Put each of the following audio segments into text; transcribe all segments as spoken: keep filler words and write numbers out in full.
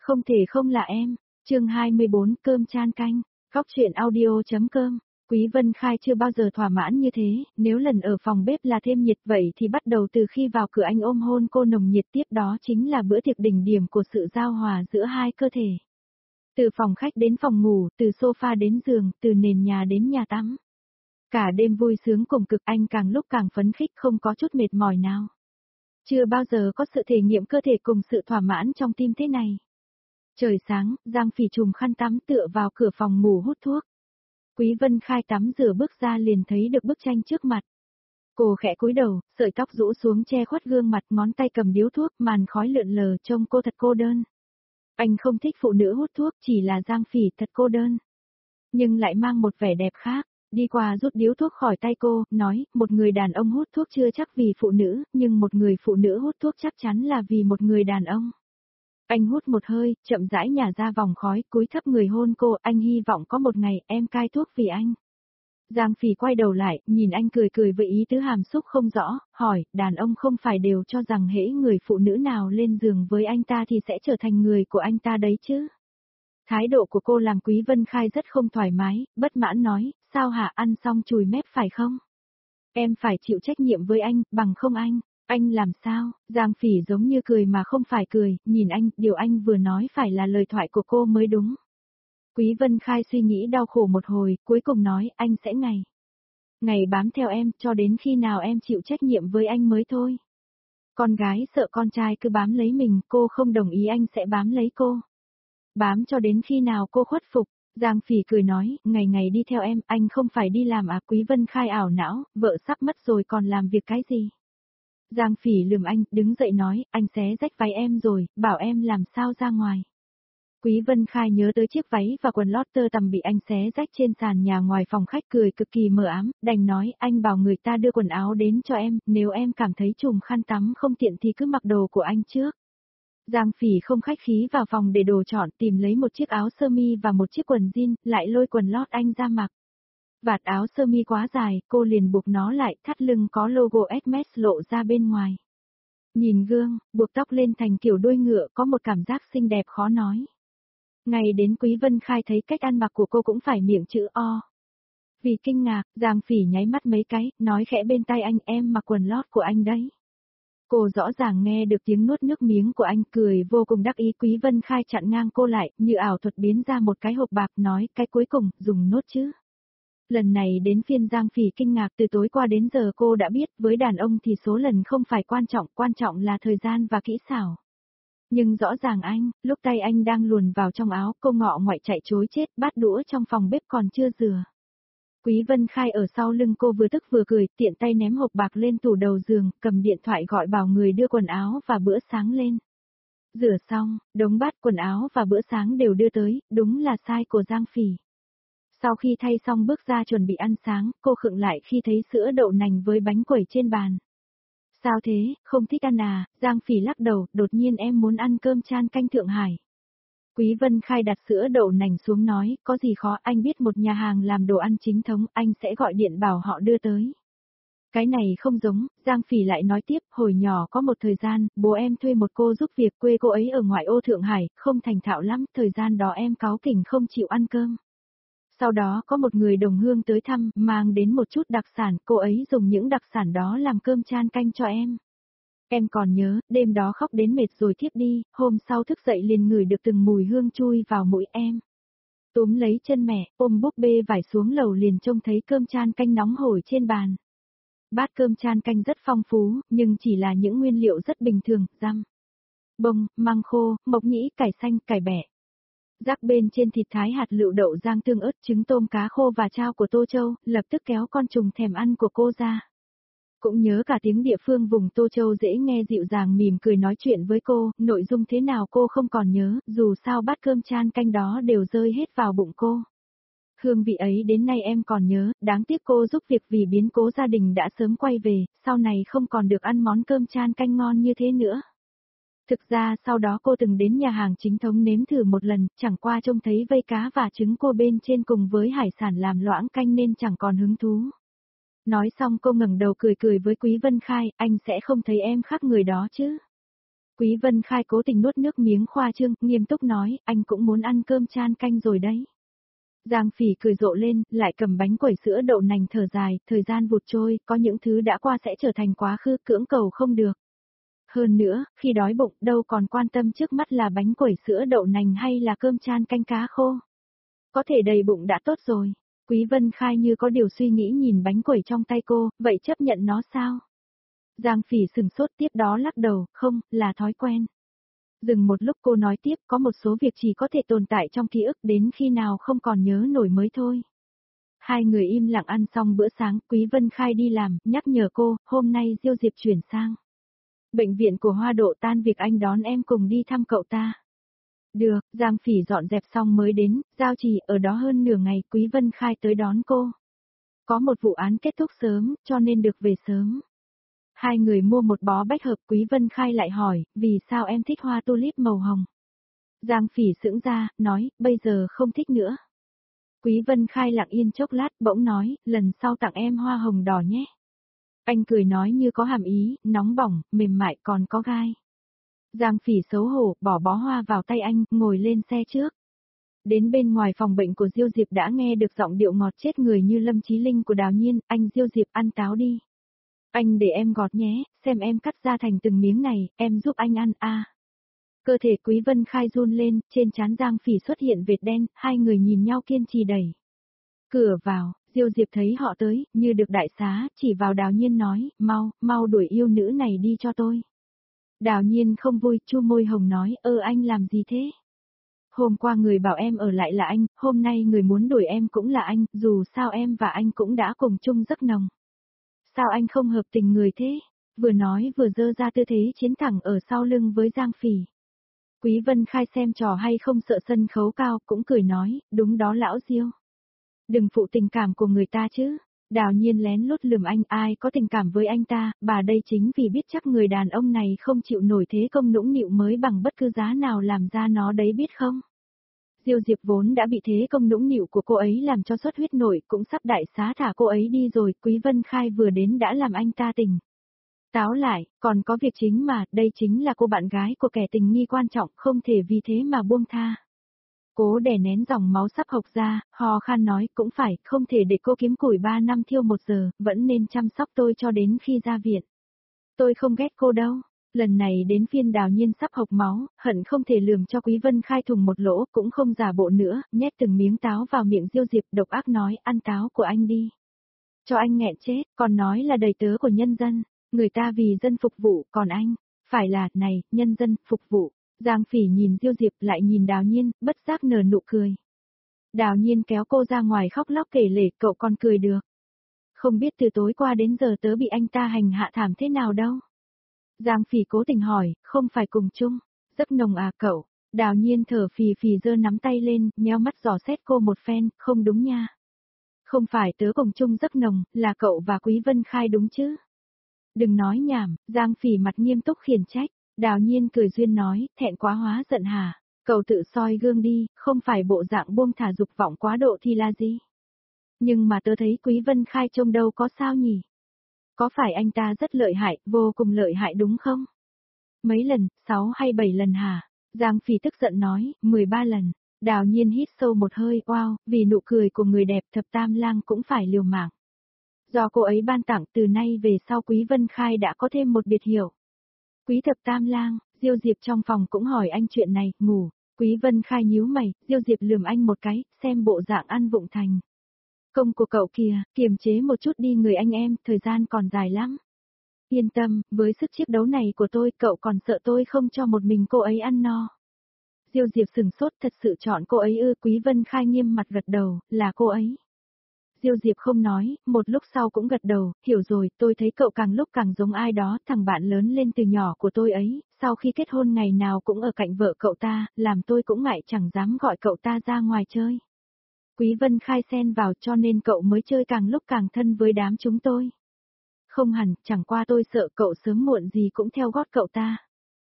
Không thể không là em. Chương hai mươi bốn cơm chan canh. Góc truyện audio.com. Quý Vân Khai chưa bao giờ thỏa mãn như thế, nếu lần ở phòng bếp là thêm nhiệt vậy thì bắt đầu từ khi vào cửa anh ôm hôn cô nồng nhiệt, tiếp đó chính là bữa tiệc đỉnh điểm của sự giao hòa giữa hai cơ thể. Từ phòng khách đến phòng ngủ, từ sofa đến giường, từ nền nhà đến nhà tắm. Cả đêm vui sướng cùng cực, anh càng lúc càng phấn khích, không có chút mệt mỏi nào. Chưa bao giờ có sự thể nghiệm cơ thể cùng sự thỏa mãn trong tim thế này. Trời sáng, Giang Phỉ trùm khăn tắm tựa vào cửa phòng ngủ hút thuốc. Quý Vân Khai tắm rửa bước ra liền thấy được bức tranh trước mặt. Cô khẽ cúi đầu, sợi tóc rũ xuống che khuất gương mặt, ngón tay cầm điếu thuốc, màn khói lượn lờ, trông cô thật cô đơn. Anh không thích phụ nữ hút thuốc, chỉ là Giang Phỉ thật cô đơn. Nhưng lại mang một vẻ đẹp khác. Đi qua rút điếu thuốc khỏi tay cô, nói, một người đàn ông hút thuốc chưa chắc vì phụ nữ, nhưng một người phụ nữ hút thuốc chắc chắn là vì một người đàn ông. Anh hút một hơi, chậm rãi nhả ra vòng khói, cúi thấp người hôn cô, anh hy vọng có một ngày em cai thuốc vì anh. Giang Phỉ quay đầu lại, nhìn anh cười cười với ý tứ hàm xúc không rõ, hỏi, đàn ông không phải đều cho rằng hễ người phụ nữ nào lên giường với anh ta thì sẽ trở thành người của anh ta đấy chứ? Thái độ của cô làm Quý Vân Khai rất không thoải mái, bất mãn nói, sao hả, ăn xong chùi mép phải không? Em phải chịu trách nhiệm với anh, bằng không anh, anh làm sao? Giang Phỉ giống như cười mà không phải cười, nhìn anh, điều anh vừa nói phải là lời thoại của cô mới đúng. Quý Vân Khai suy nghĩ đau khổ một hồi, cuối cùng nói, anh sẽ ngày. Ngày bám theo em, cho đến khi nào em chịu trách nhiệm với anh mới thôi. Con gái sợ con trai cứ bám lấy mình, cô không đồng ý anh sẽ bám lấy cô. Bám cho đến khi nào cô khuất phục. Giang Phỉ cười nói, ngày ngày đi theo em, anh không phải đi làm à? Quý Vân Khai ảo não, vợ sắp mất rồi còn làm việc cái gì? Giang Phỉ lườm anh, đứng dậy nói, anh xé rách váy em rồi, bảo em làm sao ra ngoài. Quý Vân Khai nhớ tới chiếc váy và quần lót tơ tằm bị anh xé rách trên sàn nhà ngoài phòng khách, cười cực kỳ mờ ám, đành nói, anh bảo người ta đưa quần áo đến cho em, nếu em cảm thấy trùm khăn tắm không tiện thì cứ mặc đồ của anh trước. Giang Phỉ không khách khí vào phòng để đồ chọn, tìm lấy một chiếc áo sơ mi và một chiếc quần jean, lại lôi quần lót anh ra mặc. Vạt áo sơ mi quá dài, cô liền buộc nó lại, thắt lưng có logo Hermes lộ ra bên ngoài. Nhìn gương, buộc tóc lên thành kiểu đuôi ngựa có một cảm giác xinh đẹp khó nói. Ngày đến Quý Vân Khai thấy cách ăn mặc của cô cũng phải miệng chữ O. Vì kinh ngạc, Giang Phỉ nháy mắt mấy cái, nói khẽ bên tai anh, em mặc quần lót của anh đấy. Cô rõ ràng nghe được tiếng nuốt nước miếng của anh, cười vô cùng đắc ý. Quý Vân Khai chặn ngang cô lại, như ảo thuật biến ra một cái hộp bạc, nói, cái cuối cùng, dùng nốt chứ. Lần này đến phiên Giang Phỉ kinh ngạc, từ tối qua đến giờ cô đã biết, với đàn ông thì số lần không phải quan trọng, quan trọng là thời gian và kỹ xảo. Nhưng rõ ràng anh, lúc tay anh đang luồn vào trong áo, cô ngọ ngoại chạy chối chết, bát đũa trong phòng bếp còn chưa rửa. Quý Vân Khai ở sau lưng cô vừa tức vừa cười, tiện tay ném hộp bạc lên tủ đầu giường, cầm điện thoại gọi bảo người đưa quần áo và bữa sáng lên. Rửa xong, đống bát quần áo và bữa sáng đều đưa tới, đúng là sai của Giang Phỉ. Sau khi thay xong bước ra chuẩn bị ăn sáng, cô khựng lại khi thấy sữa đậu nành với bánh quẩy trên bàn. Sao thế, không thích ăn à? Giang Phỉ lắc đầu, đột nhiên em muốn ăn cơm chan canh Thượng Hải. Quý Vân Khai đặt sữa đậu nành xuống nói, có gì khó, anh biết một nhà hàng làm đồ ăn chính thống, anh sẽ gọi điện bảo họ đưa tới. Cái này không giống, Giang Phỉ lại nói tiếp, hồi nhỏ có một thời gian, bố em thuê một cô giúp việc, quê cô ấy ở ngoại ô Thượng Hải, không thành thạo lắm, thời gian đó em cáu kỉnh không chịu ăn cơm. Sau đó có một người đồng hương tới thăm, mang đến một chút đặc sản, cô ấy dùng những đặc sản đó làm cơm chan canh cho em. Em còn nhớ, đêm đó khóc đến mệt rồi thiếp đi, hôm sau thức dậy liền ngửi được từng mùi hương chui vào mũi em. Túm lấy chân mẹ, ôm búp bê vải xuống lầu liền trông thấy cơm chan canh nóng hổi trên bàn. Bát cơm chan canh rất phong phú, nhưng chỉ là những nguyên liệu rất bình thường, răm, bông, măng khô, mộc nhĩ, cải xanh, cải bẹ. Rắc bên trên thịt thái hạt lựu đậu rang tương ớt, trứng tôm cá khô và chao của Tô Châu, lập tức kéo con trùng thèm ăn của cô ra. Cũng nhớ cả tiếng địa phương vùng Tô Châu dễ nghe dịu dàng mỉm cười nói chuyện với cô, nội dung thế nào cô không còn nhớ, dù sao bát cơm chan canh đó đều rơi hết vào bụng cô. Hương vị ấy đến nay em còn nhớ, đáng tiếc cô giúp việc vì biến cố gia đình đã sớm quay về, sau này không còn được ăn món cơm chan canh ngon như thế nữa. Thực ra sau đó cô từng đến nhà hàng chính thống nếm thử một lần, chẳng qua trông thấy vây cá và trứng cua bên trên cùng với hải sản làm loãng canh nên chẳng còn hứng thú. Nói xong cô ngẩng đầu cười cười với Quý Vân Khai, anh sẽ không thấy em khác người đó chứ. Quý Vân Khai cố tình nuốt nước miếng khoa trương, nghiêm túc nói, anh cũng muốn ăn cơm chan canh rồi đấy. Giang Phỉ cười rộ lên, lại cầm bánh quẩy sữa đậu nành thở dài, thời gian vụt trôi, có những thứ đã qua sẽ trở thành quá khứ, cưỡng cầu không được. Hơn nữa, khi đói bụng, đâu còn quan tâm trước mắt là bánh quẩy sữa đậu nành hay là cơm chan canh cá khô. Có thể đầy bụng đã tốt rồi. Quý Vân Khai như có điều suy nghĩ nhìn bánh quẩy trong tay cô, vậy chấp nhận nó sao? Giang Phỉ sừng sốt tiếp đó lắc đầu, không, là thói quen. Dừng một lúc cô nói tiếp, có một số việc chỉ có thể tồn tại trong ký ức đến khi nào không còn nhớ nổi mới thôi. Hai người im lặng ăn xong bữa sáng, Quý Vân Khai đi làm, nhắc nhở cô, hôm nay Diêu Diệp chuyển sang bệnh viện của Hoa Độ, tan việc anh đón em cùng đi thăm cậu ta. Được, Giang Phỉ dọn dẹp xong mới đến, giao trì ở đó hơn nửa ngày, Quý Vân Khai tới đón cô. Có một vụ án kết thúc sớm, cho nên được về sớm. Hai người mua một bó bách hợp, Quý Vân Khai lại hỏi, vì sao em thích hoa tulip màu hồng? Giang Phỉ sững ra, nói, bây giờ không thích nữa. Quý Vân Khai lặng yên chốc lát, bỗng nói, lần sau tặng em hoa hồng đỏ nhé. Anh cười nói như có hàm ý, nóng bỏng, mềm mại còn có gai. Giang Phỉ xấu hổ, bỏ bó hoa vào tay anh, ngồi lên xe trước. Đến bên ngoài phòng bệnh của Diêu Diệp đã nghe được giọng điệu ngọt chết người như Lâm Chí Linh của Đào Nhiên, anh Diêu Diệp ăn táo đi. Anh để em gọt nhé, xem em cắt ra thành từng miếng này, em giúp anh ăn a. À. Cơ thể Quý Vân Khai run lên, trên trán Giang Phỉ xuất hiện vệt đen, hai người nhìn nhau kiên trì đẩy cửa vào, Diêu Diệp thấy họ tới, như được đại xá, chỉ vào Đào Nhiên nói, mau, mau đuổi yêu nữ này đi cho tôi. Đào Nhiên không vui, chu môi hồng nói, ơ anh làm gì thế? Hôm qua người bảo em ở lại là anh, hôm nay người muốn đuổi em cũng là anh, dù sao em và anh cũng đã cùng chung giấc nồng. Sao anh không hợp tình người thế? Vừa nói vừa dơ ra tư thế chiến thẳng ở sau lưng với Giang Phỉ. Quý Vân Khai xem trò hay không sợ sân khấu cao, cũng cười nói, đúng đó lão Diêu. Đừng phụ tình cảm của người ta chứ. Đào Nhiên lén lút lườm anh, ai có tình cảm với anh ta, bà đây chính vì biết chắc người đàn ông này không chịu nổi thế công nũng nịu mới bằng bất cứ giá nào làm ra nó đấy biết không. Diêu Diệp vốn đã bị thế công nũng nịu của cô ấy làm cho xuất huyết nổi, cũng sắp đại xá thả cô ấy đi rồi, Quý Vân Khai vừa đến đã làm anh ta tỉnh táo lại, còn có việc chính mà, đây chính là cô bạn gái của kẻ tình nghi quan trọng, không thể vì thế mà buông tha. Cố đè nén dòng máu sắp hộc ra, hò khan nói, cũng phải, không thể để cô kiếm củi ba năm thiêu một giờ, vẫn nên chăm sóc tôi cho đến khi ra viện. Tôi không ghét cô đâu. Lần này đến phiên Đào Nhiên sắp hộc máu, hận không thể lườm cho Quý Vân Khai thùng một lỗ, cũng không giả bộ nữa, nhét từng miếng táo vào miệng Diêu Diệp, độc ác nói, ăn táo của anh đi. Cho anh nghẹn chết, còn nói là đầy tớ của nhân dân, người ta vì dân phục vụ, còn anh, phải là, này, nhân dân, phục vụ. Giang Phỉ nhìn Diêu Diệp lại nhìn Đào Nhiên, bất giác nở nụ cười. Đào Nhiên kéo cô ra ngoài khóc lóc kể lể, cậu còn cười được. Không biết từ tối qua đến giờ tớ bị anh ta hành hạ thảm thế nào đâu. Giang Phỉ cố tình hỏi, không phải cùng chung, giấc nồng à cậu. Đào Nhiên thở phì phì giơ nắm tay lên, nheo mắt dò xét cô một phen, không đúng nha. Không phải tớ cùng chung giấc nồng, là cậu và Quý Vân Khai đúng chứ. Đừng nói nhảm, Giang Phỉ mặt nghiêm túc khiển trách. Đào Nhiên cười duyên nói, thẹn quá hóa giận hả? Cậu tự soi gương đi, không phải bộ dạng buông thả dục vọng quá độ thì là gì? Nhưng mà tớ thấy Quý Vân Khai trông đâu có sao nhỉ? Có phải anh ta rất lợi hại, vô cùng lợi hại đúng không? Mấy lần, sáu hay bảy lần hả? Giang Phỉ tức giận nói, mười ba lần. Đào Nhiên hít sâu một hơi, wow, vì nụ cười của người đẹp thập tam lang cũng phải liều mạng. Do cô ấy ban tặng từ nay về sau Quý Vân Khai đã có thêm một biệt hiệu. Quý thập tam lang, Diêu Diệp trong phòng cũng hỏi anh chuyện này, ngủ. Quý Vân Khai nhíu mày, Diêu Diệp lườm anh một cái, xem bộ dạng ăn vụng thành. Công của cậu kìa, kiềm chế một chút đi người anh em, thời gian còn dài lắm. Yên tâm, với sức chiến đấu này của tôi, cậu còn sợ tôi không cho một mình cô ấy ăn no. Diêu Diệp sừng sốt, thật sự chọn cô ấy ư? Quý Vân Khai nghiêm mặt gật đầu, là cô ấy. Diêu Diệp không nói, một lúc sau cũng gật đầu, hiểu rồi, tôi thấy cậu càng lúc càng giống ai đó, thằng bạn lớn lên từ nhỏ của tôi ấy, sau khi kết hôn ngày nào cũng ở cạnh vợ cậu ta, làm tôi cũng ngại chẳng dám gọi cậu ta ra ngoài chơi. Quý Vân Khai xen vào cho nên cậu mới chơi càng lúc càng thân với đám chúng tôi. Không hẳn, chẳng qua tôi sợ cậu sớm muộn gì cũng theo gót cậu ta.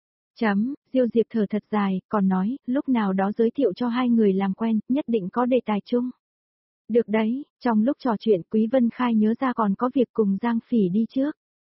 Chấm, Diêu Diệp thở thật dài, còn nói, lúc nào đó giới thiệu cho hai người làm quen, nhất định có đề tài chung. Được đấy, trong lúc trò chuyện Quý Vân Khai nhớ ra còn có việc cùng Giang Phỉ đi trước.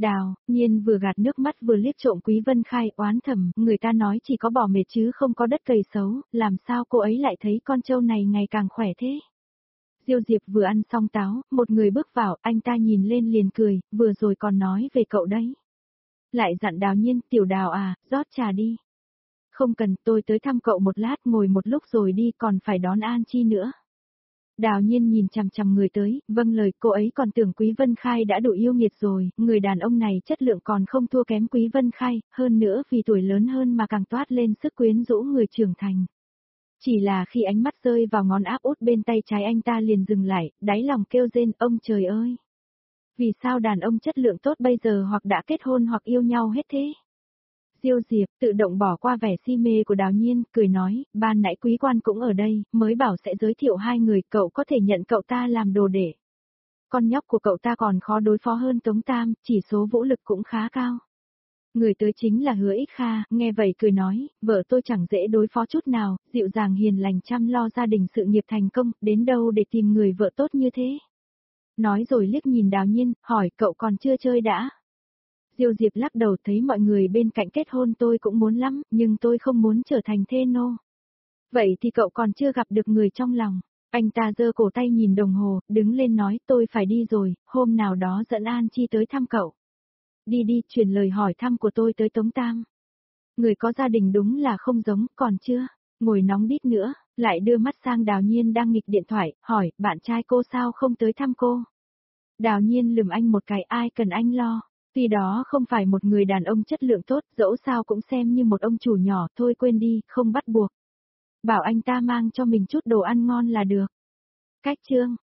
Đào, Nhiên vừa gạt nước mắt vừa liếc trộm Quý Vân Khai oán thầm, người ta nói chỉ có bỏ mệt chứ không có đất cày xấu, làm sao cô ấy lại thấy con trâu này ngày càng khỏe thế. Diêu Diệp vừa ăn xong táo, một người bước vào, anh ta nhìn lên liền cười, vừa rồi còn nói về cậu đấy. Lại dặn Đào Nhiên, tiểu Đào à, rót trà đi. Không cần, tôi tới thăm cậu một lát, ngồi một lúc rồi đi, còn phải đón An Chi nữa. Đào Nhiên nhìn chằm chằm người tới, vâng lời, cô ấy còn tưởng Quý Vân Khai đã đủ yêu nghiệt rồi, người đàn ông này chất lượng còn không thua kém Quý Vân Khai, hơn nữa vì tuổi lớn hơn mà càng toát lên sức quyến rũ người trưởng thành. Chỉ là khi ánh mắt rơi vào ngón áp út bên tay trái anh ta liền dừng lại, đáy lòng kêu rên, ông trời ơi! Vì sao đàn ông chất lượng tốt bây giờ hoặc đã kết hôn hoặc yêu nhau hết thế? Diêu Diệp tự động bỏ qua vẻ si mê của Đào Nhiên, cười nói, ban nãy Quý Quan cũng ở đây, mới bảo sẽ giới thiệu hai người, cậu có thể nhận cậu ta làm đồ để. Con nhóc của cậu ta còn khó đối phó hơn Tống Tam, chỉ số vũ lực cũng khá cao. Người tới chính là Hứa Ích Kha, nghe vậy cười nói, vợ tôi chẳng dễ đối phó chút nào, dịu dàng hiền lành chăm lo gia đình sự nghiệp thành công, đến đâu để tìm người vợ tốt như thế. Nói rồi liếc nhìn Đào Nhiên, hỏi cậu còn chưa chơi đã. Diêu Diệp lắc đầu, thấy mọi người bên cạnh kết hôn tôi cũng muốn lắm, nhưng tôi không muốn trở thành thê nô. Vậy thì cậu còn chưa gặp được người trong lòng. Anh ta giơ cổ tay nhìn đồng hồ, đứng lên nói tôi phải đi rồi, hôm nào đó dẫn An Chi tới thăm cậu. Đi đi, truyền lời hỏi thăm của tôi tới Tống Tam. Người có gia đình đúng là không giống, còn chưa, ngồi nóng đít nữa, lại đưa mắt sang Đào Nhiên đang nghịch điện thoại, hỏi, bạn trai cô sao không tới thăm cô? Đào Nhiên lườm anh một cái, ai cần anh lo. Tuy đó không phải một người đàn ông chất lượng tốt, dẫu sao cũng xem như một ông chủ nhỏ, thôi quên đi, không bắt buộc. Bảo anh ta mang cho mình chút đồ ăn ngon là được. Cách chương